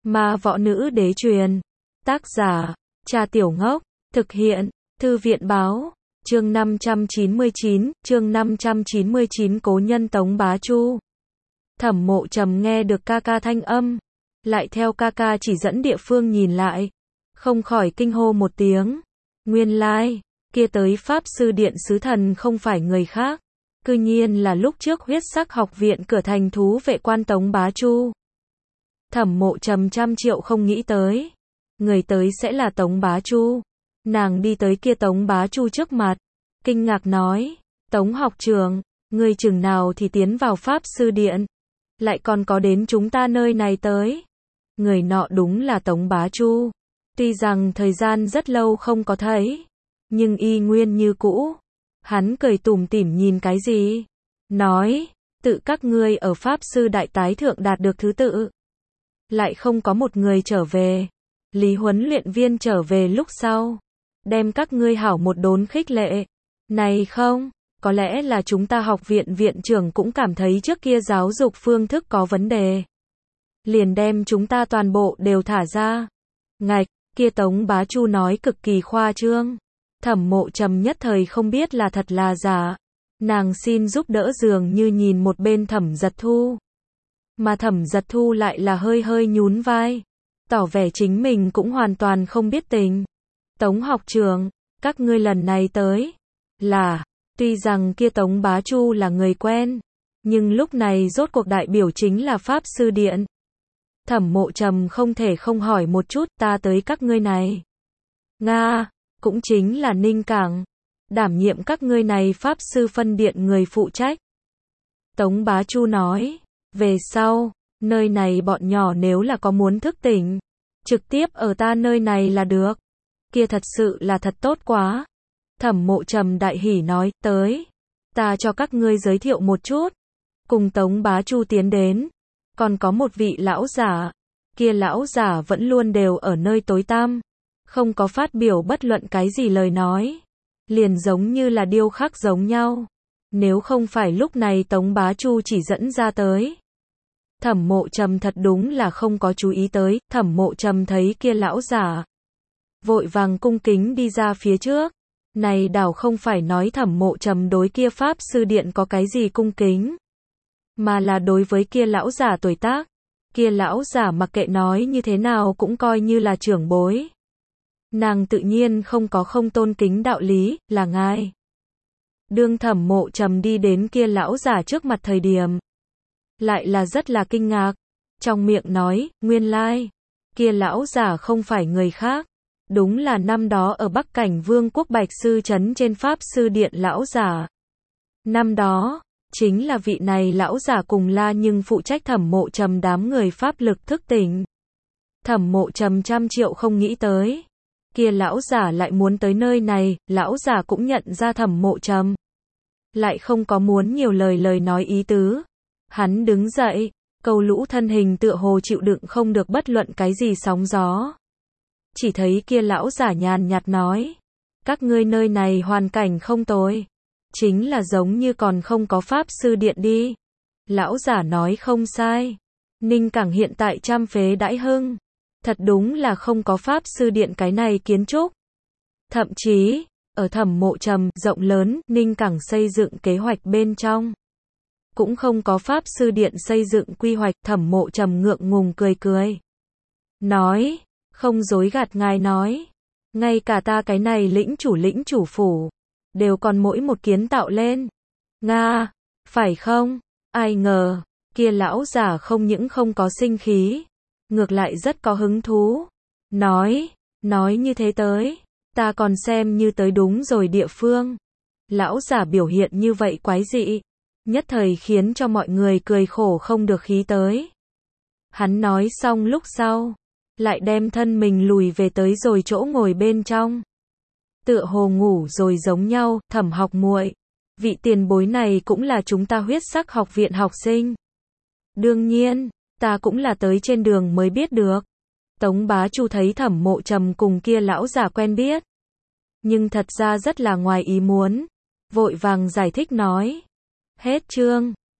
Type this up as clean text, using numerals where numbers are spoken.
Ma võ nữ đế truyền. Tác giả, Cha Tiểu Ngốc. Thực hiện, Thư viện báo. Chương 599, Cố nhân Tống Bá Chu. Thẩm Mộ Trầm nghe được ca ca thanh âm, lại theo ca ca chỉ dẫn địa phương nhìn lại, không khỏi kinh hô một tiếng. Nguyên lai, kia tới Pháp Sư Điện sứ thần không phải người khác, cư nhiên là lúc trước Huyết Sắc Học viện cửa thành thú vệ quan Tống Bá Chu. Thẩm Mộ Trầm trăm triệu không nghĩ tới, người tới sẽ là Tống Bá Chu. Nàng đi tới kia Tống Bá Chu trước mặt, kinh ngạc nói, Tống học trưởng, ngươi chừng nào thì tiến vào Pháp Sư Điện, lại còn có đến chúng ta nơi này tới. Người nọ đúng là Tống Bá Chu, tuy rằng thời gian rất lâu không có thấy, nhưng y nguyên như cũ. Hắn cười tủm tỉm nhìn cái gì? Nói, tự các ngươi ở Pháp Sư Đại Tái Thượng đạt được thứ tự, lại không có một người trở về. Lý huấn luyện viên trở về lúc sau, đem các ngươi hảo một đốn khích lệ. Này không, có lẽ là chúng ta học viện viện trưởng cũng cảm thấy trước kia giáo dục phương thức có vấn đề, liền đem chúng ta toàn bộ đều thả ra. Ngạch, kia Tống Bá Chu nói cực kỳ khoa trương. Thẩm Mộ Trầm nhất thời không biết là thật là giả. Nàng xin giúp đỡ dường như nhìn một bên Thẩm Giật Thu, mà Thẩm Giật Thu lại là hơi hơi nhún vai, tỏ vẻ chính mình cũng hoàn toàn không biết tình. Tống học trưởng, các ngươi lần này tới là, tuy rằng kia Tống Bá Chu là người quen, nhưng lúc này rốt cuộc đại biểu chính là Pháp Sư Điện. Thẩm Mộ Trầm không thể không hỏi một chút, ta tới các ngươi này. Nga, cũng chính là Ninh Cảng, đảm nhiệm các ngươi này Pháp Sư phân điện người phụ trách. Tống Bá Chu nói, về sau, nơi này bọn nhỏ nếu là có muốn thức tỉnh, trực tiếp ở ta nơi này là được. Kia thật sự là thật tốt quá. Thẩm Mộ Trầm đại hỉ nói, tới, ta cho các ngươi giới thiệu một chút. Cùng Tống Bá Chu tiến đến, còn có một vị lão giả. Kia lão giả vẫn luôn đều ở nơi tối tăm, không có phát biểu bất luận cái gì lời nói, liền giống như là điêu khắc giống nhau. Nếu không phải lúc này Tống Bá Chu chỉ dẫn ra tới, Thẩm Mộ Trầm thật đúng là không có chú ý tới. Thẩm Mộ Trầm thấy kia lão giả, vội vàng cung kính đi ra phía trước. Này đảo không phải nói Thẩm Mộ Trầm đối kia Pháp Sư Điện có cái gì cung kính, mà là đối với kia lão giả tuổi tác. Kia lão giả mặc kệ nói như thế nào cũng coi như là trưởng bối, nàng tự nhiên không có không tôn kính đạo lý. Là ngài. Đương Thẩm Mộ Trầm đi đến kia lão giả trước mặt thời điểm, lại là rất là kinh ngạc, trong miệng nói, nguyên lai, kia lão giả không phải người khác, đúng là năm đó ở Bắc Cảnh Vương quốc Bạch Sư Trấn trên Pháp Sư Điện lão giả. Năm đó, chính là vị này lão giả cùng la nhưng phụ trách Thẩm Mộ Trầm đám người pháp lực thức tỉnh. Thẩm Mộ Trầm trăm triệu không nghĩ tới, kia lão giả lại muốn tới nơi này. Lão giả cũng nhận ra Thẩm Mộ Trầm, lại không có muốn nhiều lời nói ý tứ. Hắn đứng dậy, cầu lũ thân hình tựa hồ chịu đựng không được bất luận cái gì sóng gió. Chỉ thấy kia lão giả nhàn nhạt nói, các ngươi nơi này hoàn cảnh không tồi, chính là giống như còn không có Pháp Sư Điện đi. Lão giả nói không sai, Ninh Cảng hiện tại trăm phế đãi hưng, thật đúng là không có Pháp Sư Điện cái này kiến trúc. Thậm chí, ở Thẩm Mộ Trầm rộng lớn Ninh Cảng xây dựng kế hoạch bên trong, cũng không có Pháp Sư Điện xây dựng quy hoạch. Thẩm Mộ Trầm ngượng ngùng cười, nói, không dối gạt ngài nói, ngay cả ta cái này lĩnh chủ phủ, đều còn mỗi một kiến tạo lên. Nga, phải không? Ai ngờ, kia lão giả không những không có sinh khí, ngược lại rất có hứng thú. Nói như thế tới, ta còn xem như tới đúng rồi địa phương. Lão giả biểu hiện như vậy quái dị, nhất thời khiến cho mọi người cười khổ không được khí tới. Hắn nói xong lúc sau, lại đem thân mình lùi về tới rồi chỗ ngồi bên trong, tựa hồ ngủ rồi giống nhau. Thẩm học muội, vị tiền bối này cũng là chúng ta Huyết Sắc Học viện học sinh. Đương nhiên, ta cũng là tới trên đường mới biết được. Tống Bá Chu thấy Thẩm Mộ Trầm cùng kia lão giả quen biết, nhưng thật ra rất là ngoài ý muốn, vội vàng giải thích nói. Hết chương.